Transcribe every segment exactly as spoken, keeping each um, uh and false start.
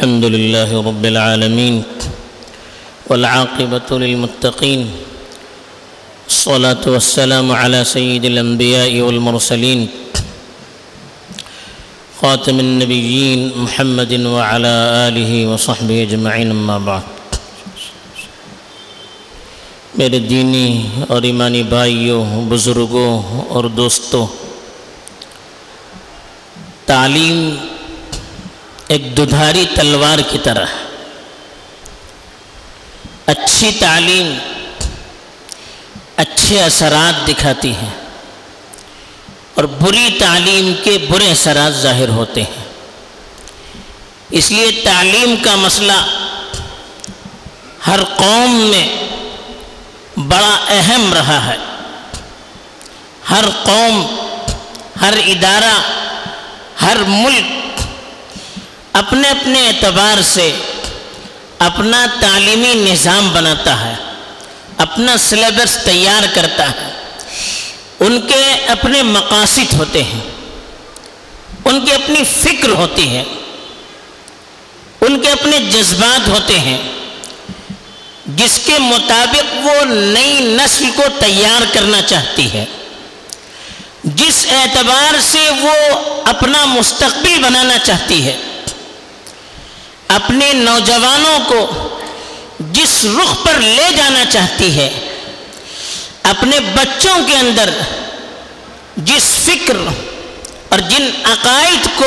الحمد لله رب العالمين والعاقبة للمتقين الصلاة والسلام على سيد الأنبياء والمرسلين خاتم النبيين محمد وعلى آله وصحبه أجمعين أما بعد. میرے دینی اور ایمانی بھائیوں، بزرگوں اور دوستوں، تعلیم ایک ددھاری تلوار کی طرح، اچھی تعلیم اچھے اثرات دکھاتی ہے اور بری تعلیم کے برے اثرات ظاہر ہوتے ہیں. اس لیے تعلیم کا مسئلہ ہر قوم میں بڑا اہم رہا ہے. ہر قوم، ہر ادارہ، ہر ملک اپنے اپنے اعتبار سے اپنا تعلیمی نظام بناتا ہے، اپنا سلیبس تیار کرتا ہے. ان کے اپنے مقاصد ہوتے ہیں، ان کی اپنی فکر ہوتی ہے، ان کے اپنے جذبات ہوتے ہیں، جس کے مطابق وہ نئی نسل کو تیار کرنا چاہتی ہے، جس اعتبار سے وہ اپنا مستقبل بنانا چاہتی ہے، اپنے نوجوانوں کو جس رخ پر لے جانا چاہتی ہے، اپنے بچوں کے اندر جس فکر اور جن عقائد کو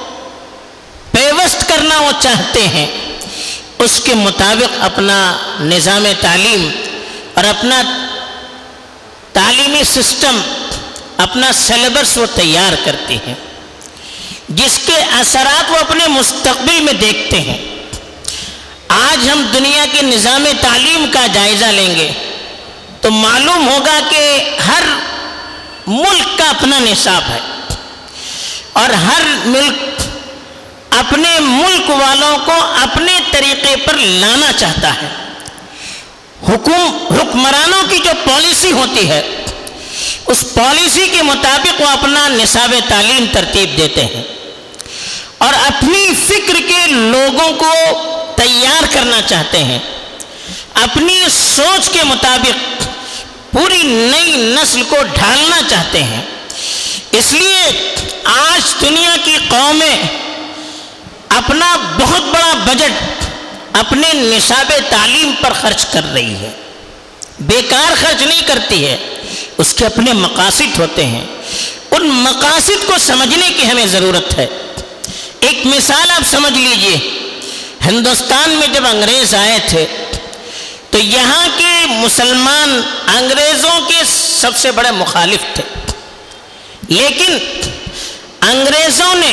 پیوست کرنا وہ چاہتے ہیں، اس کے مطابق اپنا نظام تعلیم اور اپنا تعلیمی سسٹم، اپنا سلیبس وہ تیار کرتی ہیں، جس کے اثرات وہ اپنے مستقبل میں دیکھتے ہیں. آج ہم دنیا کے نظام تعلیم کا جائزہ لیں گے تو معلوم ہوگا کہ ہر ملک کا اپنا نصاب ہے اور ہر ملک اپنے ملک والوں کو اپنے طریقے پر لانا چاہتا ہے. حکم حکمرانوں کی جو پالیسی ہوتی ہے، اس پالیسی کے مطابق وہ اپنا نصاب تعلیم ترتیب دیتے ہیں اور اپنی فکر کے لوگوں کو تیار کرنا چاہتے ہیں، اپنی سوچ کے مطابق پوری نئی نسل کو ڈھالنا چاہتے ہیں. اس لیے آج دنیا کی قومیں اپنا بہت بڑا بجٹ اپنے نصاب تعلیم پر خرچ کر رہی ہے. بیکار خرچ نہیں کرتی ہے، اس کے اپنے مقاصد ہوتے ہیں. ان مقاصد کو سمجھنے کی ہمیں ضرورت ہے. ایک مثال آپ سمجھ لیجئے، ہندوستان میں جب انگریز آئے تھے تو یہاں کے مسلمان انگریزوں کے سب سے بڑے مخالف تھے، لیکن انگریزوں نے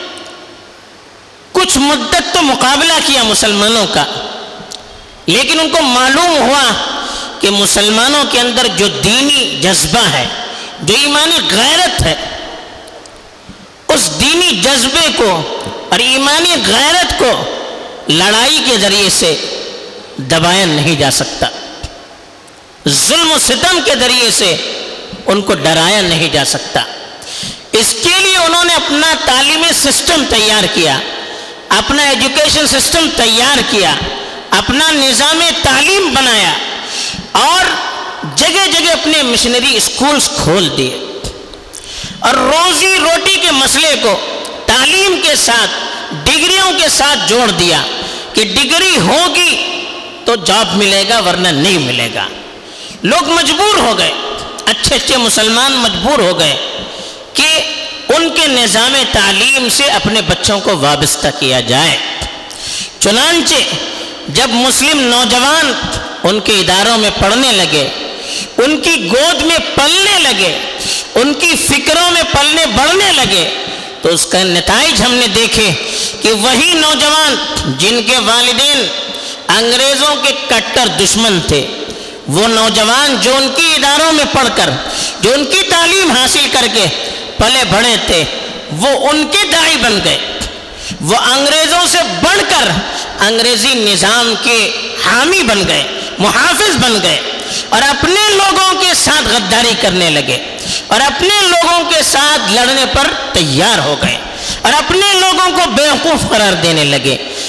کچھ مدت تو مقابلہ کیا مسلمانوں کا، لیکن ان کو معلوم ہوا کہ مسلمانوں کے اندر جو دینی جذبہ ہے، جو ایمانی غیرت ہے، اس دینی جذبے کو اور ایمانی غیرت کو لڑائی کے ذریعے سے دبایا نہیں جا سکتا. ظلم و ستم کے ذریعے سے ان کو ڈرایا نہیں جا سکتا. اس کے لیے انہوں نے اپنا تعلیمی سسٹم تیار کیا، اپنا ایجوکیشن سسٹم تیار کیا، اپنا نظام تعلیم بنایا اور جگہ جگہ اپنے مشنری اسکولز کھول دیے اور روزی روٹی کے مسئلے کو تعلیم کے ساتھ، ڈگریوں کے ساتھ جوڑ دیا کہ ڈگری ہوگی تو جاب ملے گا ورنہ نہیں ملے گا. لوگ مجبور ہو گئے، اچھے اچھے مسلمان مجبور ہو گئے کہ ان کے نظام تعلیم سے اپنے بچوں کو وابستہ کیا جائے. چنانچہ جب مسلم نوجوان ان کے اداروں میں پڑھنے لگے، ان کی گود میں پلنے لگے، ان کی فکروں میں پلنے بڑھنے لگے، تو اس کا نتائج ہم نے دیکھے کہ وہی نوجوان جن کے والدین انگریزوں کے کٹر دشمن تھے، وہ نوجوان جو ان کی اداروں میں پڑھ کر، جو ان کی تعلیم حاصل کر کے پلے بڑھے تھے، وہ ان کے داعی بن گئے. وہ انگریزوں سے بڑھ کر انگریزی نظام کے حامی بن گئے، محافظ بن گئے اور اپنے لوگوں کے ساتھ غداری کرنے لگے اور اپنے لوگوں کے ساتھ لڑنے پر تیار ہو گئے اور اپنے لوگوں کو بیوقوف قرار دینے لگے.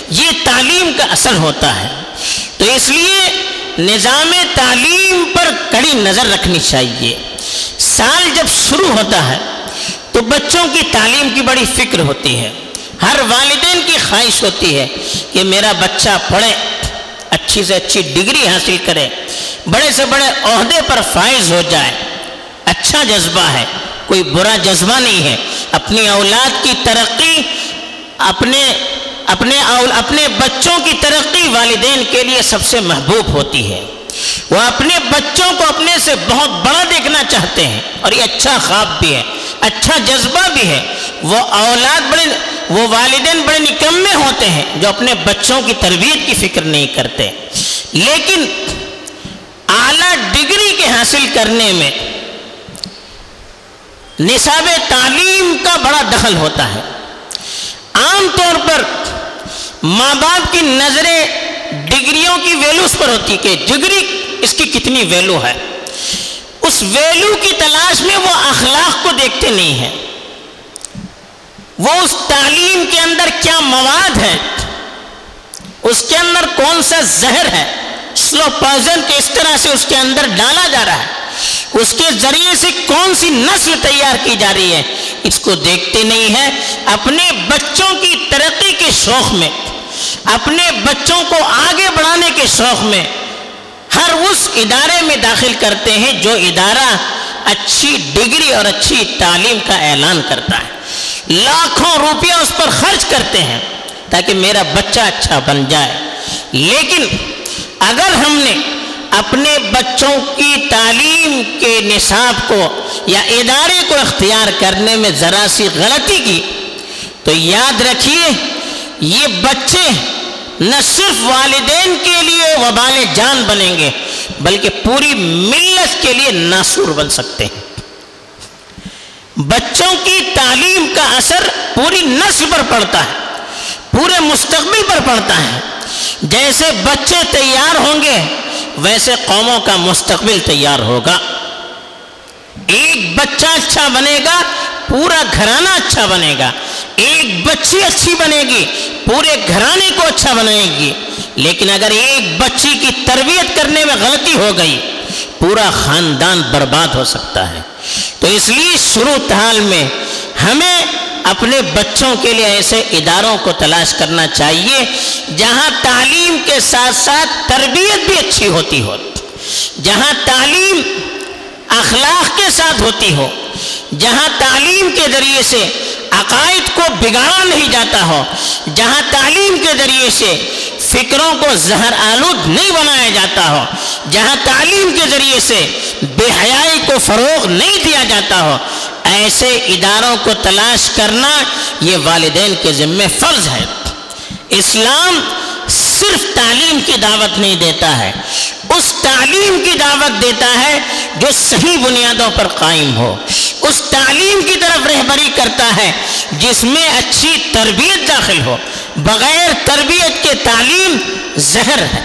یہ تعلیم کا اثر ہوتا ہے۔ تو اس لیے نظام تعلیم پر کڑی نظر رکھنی چاہیے۔ سال جب شروع ہوتا ہے تو بچوں کی تعلیم کی بڑی فکر ہوتی ہے، ہر والدین کی خواہش ہوتی ہے کہ میرا بچہ پڑھے، اچھی سے اچھی ڈگری حاصل کرے، بڑے سے بڑے عہدے پر فائز ہو جائے۔ اچھا جذبہ ہے، کوئی برا جذبہ نہیں ہے۔ اپنی اولاد کی ترقی، اپنے اپنے اپنے بچوں کی ترقی والدین کے لیے سب سے محبوب ہوتی ہے۔ وہ اپنے بچوں کو اپنے سے بہت بڑا دیکھنا چاہتے ہیں، اور یہ اچھا خواب بھی ہے، اچھا جذبہ بھی ہے۔ وہ اولاد بڑے وہ والدین بڑے نکمے ہوتے ہیں جو اپنے بچوں کی تربیت کی فکر نہیں کرتے، لیکن اعلیٰ ڈگری کے حاصل کرنے میں نصاب تعلیم کا بڑا دخل ہوتا ہے۔ عام طور پر ماں باپ کی نظریں ڈگریوں کی ویلوز پر ہوتی کہ ڈگری اس کی کتنی ویلو ہے، اس ویلو کی تلاش میں وہ اخلاق کو دیکھتے نہیں ہیں، وہ اس تعلیم کے اندر کیا مواد ہے، اس کے اندر کون سا زہر ہے، سلو پوائزن کس طرح سے اس کے اندر ڈالا جا رہا ہے، اس کے ذریعے سے کون سی نسل تیار کی جا رہی ہے، اس کو دیکھتے نہیں ہیں۔ اپنے بچوں کی ترقی کے شوق میں، اپنے بچوں کو آگے بڑھانے کے شوق میں ہر اس ادارے میں داخل کرتے ہیں جو ادارہ اچھی ڈگری اور اچھی تعلیم کا اعلان کرتا ہے، لاکھوں روپیہ اس پر خرچ کرتے ہیں تاکہ میرا بچہ اچھا بن جائے۔ لیکن اگر ہم نے اپنے بچوں کی تعلیم کے نصاب کو یا ادارے کو اختیار کرنے میں ذرا سی غلطی کی تو یاد رکھیے یہ بچے نہ صرف والدین کے لیے وبال جان بنیں گے بلکہ پوری ملت کے لیے ناسور بن سکتے ہیں۔ بچوں کی تعلیم کا اثر پوری نسل پر پڑتا ہے، پورے مستقبل پر پڑتا ہے۔ جیسے بچے تیار ہوں گے ویسے قوموں کا مستقبل تیار ہوگا۔ ایک بچہ اچھا بنے گا پورا گھرانہ اچھا بنے گا، ایک بچی اچھی بنے گی پورے گھرانے کو اچھا بنائے گی۔ لیکن اگر ایک بچی کی تربیت کرنے میں غلطی ہو گئی پورا خاندان برباد ہو سکتا ہے۔ تو اس لیے شروع حال میں ہمیں اپنے بچوں کے لیے ایسے اداروں کو تلاش کرنا چاہیے جہاں تعلیم کے ساتھ ساتھ تربیت بھی اچھی ہوتی ہو، جہاں تعلیم اخلاق کے ساتھ ہوتی ہو، جہاں تعلیم کے ذریعے سے عقائد کو بگاڑا نہیں جاتا ہو، جہاں تعلیم کے ذریعے سے فکروں کو زہر آلود نہیں بنایا جاتا ہو، جہاں تعلیم کے ذریعے سے بے حیائی کو فروغ نہیں دیا جاتا ہو، ایسے اداروں کو تلاش کرنا یہ والدین کے ذمہ فرض ہے۔ اسلام صرف تعلیم کی دعوت نہیں دیتا ہے، اس تعلیم کی دعوت دیتا ہے جو صحیح بنیادوں پر قائم ہو، اس تعلیم کی طرف رہبری کرتا ہے جس میں اچھی تربیت داخل ہو۔ بغیر تربیت کے تعلیم زہر ہے،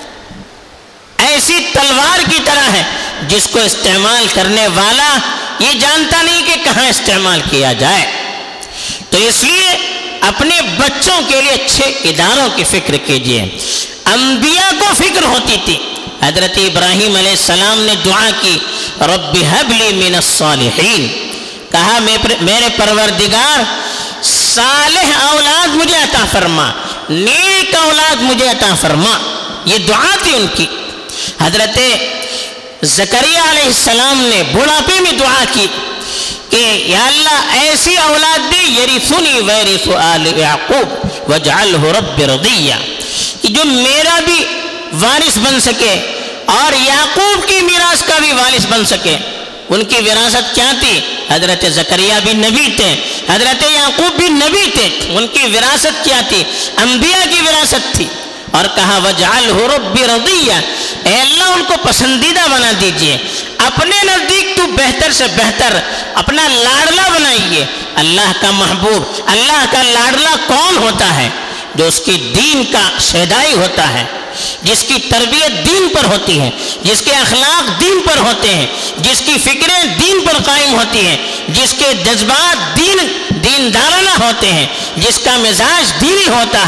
ایسی تلوار کی طرح ہے جس کو استعمال کرنے والا یہ جانتا نہیں کہ کہاں استعمال کیا جائے۔ تو اس لیے اپنے بچوں کے لیے اچھے اداروں کی فکر کیجیے۔ انبیاء کو فکر ہوتی تھی، حضرت ابراہیم علیہ السلام نے دعا کی رب ہب لی من الصالحین، کہا میرے پروردگار صالح اولاد مجھے عطا فرما، نیک اولاد مجھے عطا فرما، یہ دعا تھی ان کی۔ حضرت زکریا علیہ السلام نے بڑھاپے میں دعا کی کہ یا اللہ ایسی اولاد دے یرثنی ویرث آل یعقوب واجعلہ رب رضیہ، کہ جو میرا بھی وارث بن سکے اور یعقوب کی میراث کا بھی وارث بن سکے۔ ان کی وراثت کیا تھی؟ حضرت زکریا بھی نبی تھے، حضرت یعقوب بھی نبی تھے، ان کی وراثت کیا تھی؟ انبیاء کی وراثت تھی۔ اور کہا وجعلہ رب رضیہ، اے اللہ ان کو پسندیدہ بنا دیجئے، اپنے نزدیک تو بہتر سے بہتر اپنا لاڈلا بنائیے۔ اللہ کا محبوب، اللہ کا لاڈلا کون ہوتا ہے؟ جو اس کی دین کا شیدائی ہوتا ہے، جس کی تربیت دین پر ہوتی ہے، جس کے اخلاق دین پر ہوتے ہیں، جس کی فکریں دین پر قائم ہوتی ہیں، جس کے جذبات دین دیندارانہ ہوتے ہیں، جس کا مزاج دینی ہوتا ہے،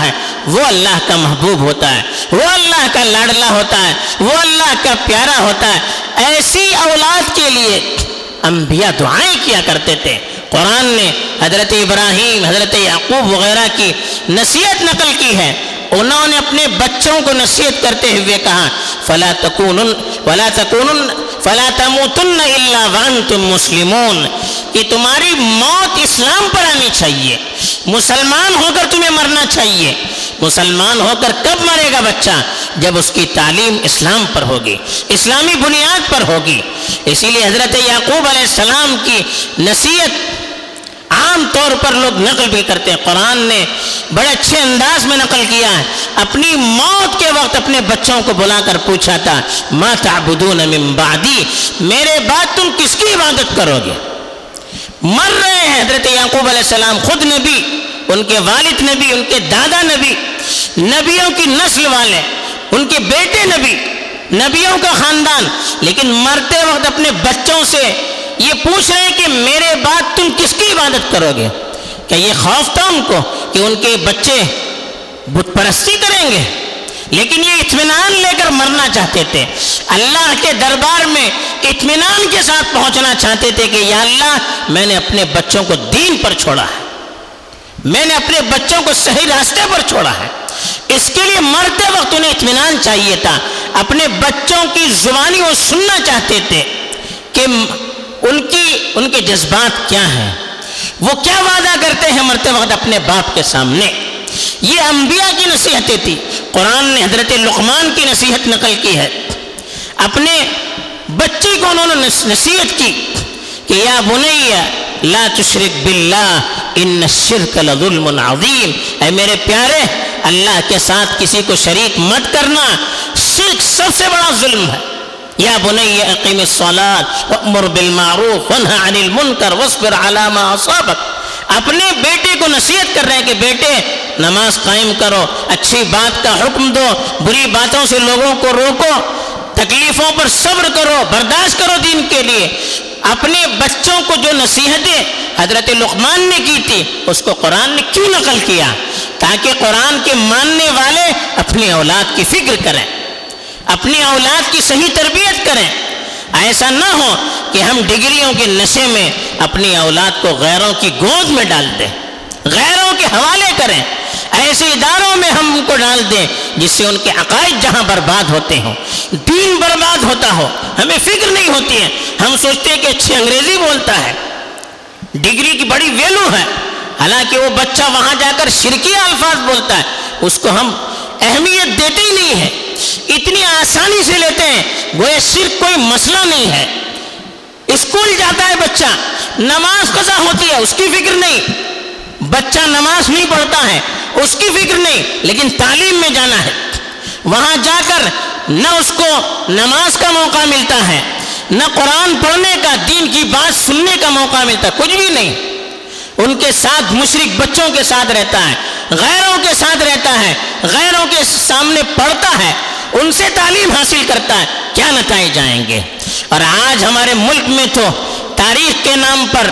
وہ اللہ کا محبوب ہوتا ہے، وہ اللہ کا لاڈلا ہوتا ہے، وہ اللہ کا پیارا ہوتا ہے۔ ایسی اولاد کے لیے انبیاء دعائیں کیا کرتے تھے۔ قرآن نے حضرت ابراہیم، حضرت یعقوب وغیرہ کی نصیحت نقل کی ہے۔ انہوں نے اپنے بچوں کو نصیحت کرتے ہوئے کہا فلا تکونن ولا تکونن فلا تموتن الا وانتم مسلمون، کہ تمہاری موت اسلام پر آنی چاہیے، مسلمان ہو کر تمہیں مرنا چاہیے۔ مسلمان ہو کر کب مرے گا بچہ؟ جب اس کی تعلیم اسلام پر ہوگی، اسلامی بنیاد پر ہوگی۔ اسی لیے حضرت یعقوب علیہ السلام کی نصیحت عام طور پر لوگ نقل بھی کرتے ہیں، قرآن نے بڑے اچھے انداز میں نقل کیا ہے۔ اپنی موت کے وقت اپنے بچوں کو بلا کر پوچھا تھا ما تعبدون من بعدی، میرے بعد تم کس کی عبادت کرو گے؟ مر رہے ہیں حضرت یعقوب علیہ السلام، خود نبی، ان کے والد نبی، ان کے دادا نبی، نبیوں کی نسل والے، ان کے بیٹے نبی، نبیوں کا خاندان، لیکن مرتے وقت اپنے بچوں سے یہ پوچھ رہے ہیں کہ میرے بعد تم کس کی عبادت کرو گے؟ کیا یہ خوف تھا ان کو کہ ان کے بچے بت پرستی کریں گے؟ لیکن یہ اطمینان لے کر مرنا چاہتے تھے، اللہ کے دربار میں اطمینان کے ساتھ پہنچنا چاہتے تھے کہ یا اللہ میں نے اپنے بچوں کو دین پر چھوڑا ہے، میں نے اپنے بچوں کو صحیح راستے پر چھوڑا ہے۔ اس کے لیے مرتے وقت انہیں اطمینان چاہیے تھا، اپنے بچوں کی زبانی وہ سننا چاہتے تھے کہ ان کی ان کے جذبات کیا ہیں، وہ کیا وعدہ کرتے ہیں مرتے وقت اپنے باپ کے سامنے۔ یہ انبیاء کی نصیحتیں تھی۔ قرآن نے حضرت لقمان کی نصیحت نقل کی ہے، اپنے بچی کو انہوں نے نصیحت کی کہ یا بنی لا تشرک باللہ ان الشرک لظلم عظیم، اے میرے پیارے اللہ کے ساتھ کسی کو شریک مت کرنا، شرک سب سے بڑا ظلم ہے۔ یا بنی اقیم الصلاۃ وامر بالمعروف وانہی عن المنکر واصبر علی ما اصابک، اپنے بیٹے کو نصیحت کر رہے ہیں کہ بیٹے نماز قائم کرو، اچھی بات کا حکم دو، بری باتوں سے لوگوں کو روکو، تکلیفوں پر صبر کرو، برداشت کرو دین کے لیے۔ اپنے بچوں کو جو نصیحتیں حضرت لقمان نے کی تھی اس کو قرآن نے کیوں نقل کیا؟ تاکہ قرآن کے ماننے والے اپنی اولاد کی فکر کریں، اپنی اولاد کی صحیح تربیت کریں۔ ایسا نہ ہو کہ ہم ڈگریوں کے نشے میں اپنی اولاد کو غیروں کی گود میں ڈال دیں، غیروں کے حوالے کریں، ایسے اداروں میں ہم ان کو ڈال دیں جس سے ان کے عقائد جہاں برباد ہوتے ہوں، دین برباد ہوتا ہو، ہمیں فکر نہیں ہوتی ہے۔ ہم سوچتے ہیں کہ اچھی انگریزی بولتا ہے، ڈگری کی بڑی ویلو ہے، حالانکہ وہ بچہ وہاں جا کر شرکیہ الفاظ بولتا ہے، اس کو ہم اہمیت دیتے ہی نہیں ہے، اتنی آسانی سے لیتے ہیں گویا شرک کوئی مسئلہ نہیں ہے۔ اسکول جاتا ہے بچہ، نماز قضا ہوتی ہے اس کی فکر نہیں، بچہ نماز نہیں پڑھتا ہے اس کی فکر نہیں، لیکن تعلیم میں جانا ہے، وہاں جا کر نہ اس کو نماز کا موقع ملتا ہے، نہ قرآن پڑھنے کا، دین کی بات سننے کا موقع ملتا، کچھ بھی نہیں۔ ان کے ساتھ مشرک بچوں کے ساتھ رہتا ہے، غیروں کے ساتھ رہتا ہے، غیروں کے سامنے پڑھتا ہے، ان سے تعلیم حاصل کرتا ہے، کیا نتائج آئیں گے؟ اور آج ہمارے ملک میں تو تاریخ کے نام پر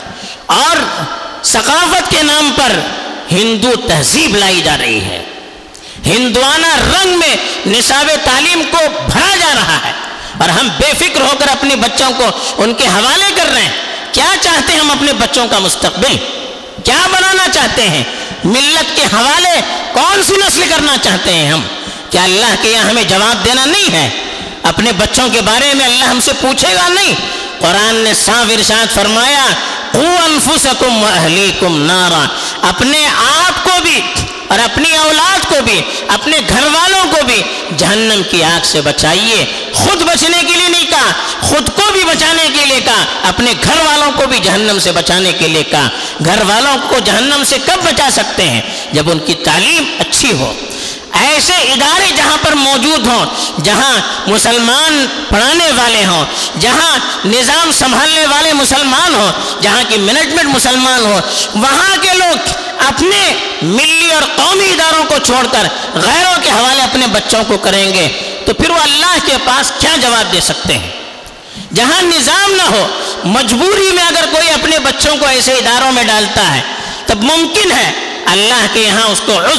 اور ثقافت کے نام پر ہندو تہذیب لائی جا رہی ہے، ہندوانہ رنگ میں نصاب تعلیم کو بھرا جا رہا ہے، اور ہم بے فکر ہو کر اپنے بچوں کو ان کے حوالے کر رہے ہیں۔ کیا چاہتے ہیں ہم اپنے بچوں کا مستقبل کیا بنانا چاہتے ہیں؟ ملت کے حوالے کون سی نسل کرنا چاہتے ہیں ہم؟ کیا اللہ کے یہاں ہمیں جواب دینا نہیں ہے؟ اپنے بچوں کے بارے میں اللہ ہم سے پوچھے گا نہیں؟ قرآن نے صاف ارشاد فرمایا قوا انفسکم واہلیکم نارا، اپنے آپ کو بھی اور اپنی اولاد کو بھی، اپنے گھر والوں کو بھی جہنم کی آگ سے بچائیے۔ خود بچنے کے لیے نہیں کہا، خود کو بھی بچانے کے لیے کہا، اپنے گھر والوں کو بھی جہنم سے بچانے کے لیے کہا۔ گھر والوں کو جہنم سے کب بچا سکتے ہیں؟ جب ان کی تعلیم اچھی ہو۔ ایسے ادارے جہاں پر موجود ہوں، جہاں مسلمان پڑھانے والے ہوں، جہاں نظام سنبھالنے والے مسلمان ہوں، جہاں کی مینجمنٹ مسلمان ہو، وہاں کے لوگ اپنے ملی اور قومی اداروں کو چھوڑ کر غیروں کے حوالے اپنے بچوں کو کریں گے تو پھر وہ اللہ کے پاس کیا جواب دے سکتے ہیں؟ جہاں نظام نہ ہو، مجبوری میں اگر کوئی اپنے بچوں کو ایسے اداروں میں ڈالتا ہے تب ممکن ہے اللہ کے یہاں اس کو عذر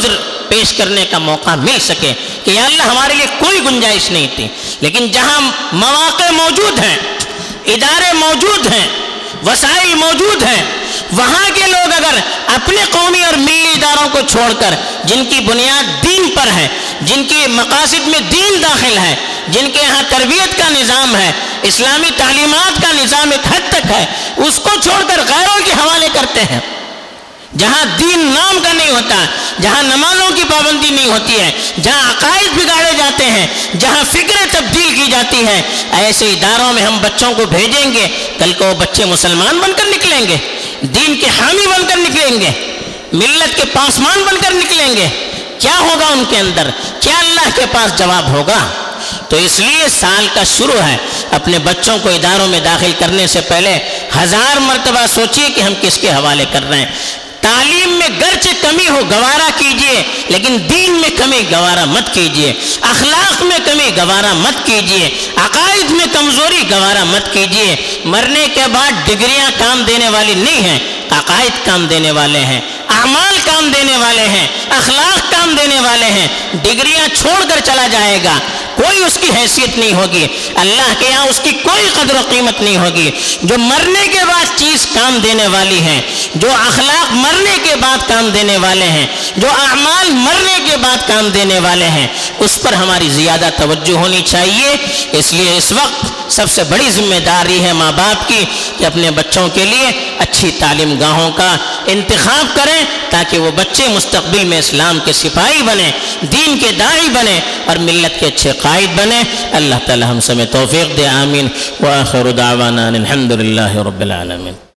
پیش کرنے کا موقع مل سکے کہ یا اللہ ہمارے لیے کوئی گنجائش نہیں تھی، لیکن جہاں مواقع موجود ہیں، ادارے موجود ہیں، وسائل موجود ہیں، وہاں کے لوگ اگر اپنے قومی اور ملی اداروں کو چھوڑ کر جن کی بنیاد دین پر ہے، جن کی مقاصد میں دین داخل ہے، جن کے یہاں تربیت کا نظام ہے، اسلامی تعلیمات کا نظام ایک حد تک ہے، اس کو چھوڑ کر غیروں کے حوالے کرتے ہیں، جہاں دین نام کا نہیں ہوتا، جہاں نمازوں کی پابندی نہیں ہوتی ہے، جہاں عقائد بگاڑے جاتے ہیں، جہاں فکریں تبدیل کی جاتی ہیں، ایسے اداروں میں ہم بچوں کو بھیجیں گے، کل کو وہ بچے مسلمان بن کر نکلیں گے، دین کے حامی بن کر نکلیں گے، ملت کے پاسمان بن کر نکلیں گے، کیا ہوگا ان کے اندر؟ کیا اللہ کے پاس جواب ہوگا؟ تو اس لیے سال کا شروع ہے، اپنے بچوں کو اداروں میں داخل کرنے سے پہلے ہزار مرتبہ سوچئے کہ ہم کس کے حوالے کر رہے ہیں۔ تعلیم میں گرچہ کمی ہو گوارا کیجئے، لیکن دین میں کمی گوارا مت کیجئے، اخلاق میں کمی گوارا مت کیجئے، عقائد میں کمزوری گوارا مت کیجئے۔ مرنے کے بعد ڈگریاں کام دینے والی نہیں ہیں، عقائد کام دینے والے ہیں، اعمال کام دینے والے ہیں، اخلاق کام دینے والے ہیں۔ ڈگریاں چھوڑ کر چلا جائے گا، کوئی اس کی حیثیت نہیں ہوگی، اللہ کے یہاں اس کی کوئی قدر و قیمت نہیں ہوگی۔ جو مرنے کے بعد چیز کام دینے والی ہے، جو اخلاق مرنے کے بعد کام دینے والے ہیں، جو اعمال مرنے کے بعد کام دینے والے ہیں، اس پر ہماری زیادہ توجہ ہونی چاہیے۔ اس لیے اس وقت سب سے بڑی ذمہ داری ہے ماں باپ کی کہ اپنے بچوں کے لیے اچھی تعلیم گاہوں کا انتخاب کریں، تاکہ وہ بچے مستقبل میں اسلام کے سپاہی بنیں، دین کے داعی بنیں اور ملت کے اچھے قائد بنیں۔ اللہ تعالی ہم سب توفیق دے، آمین۔ وآخر دعوانا الحمد للہ رب العالمین۔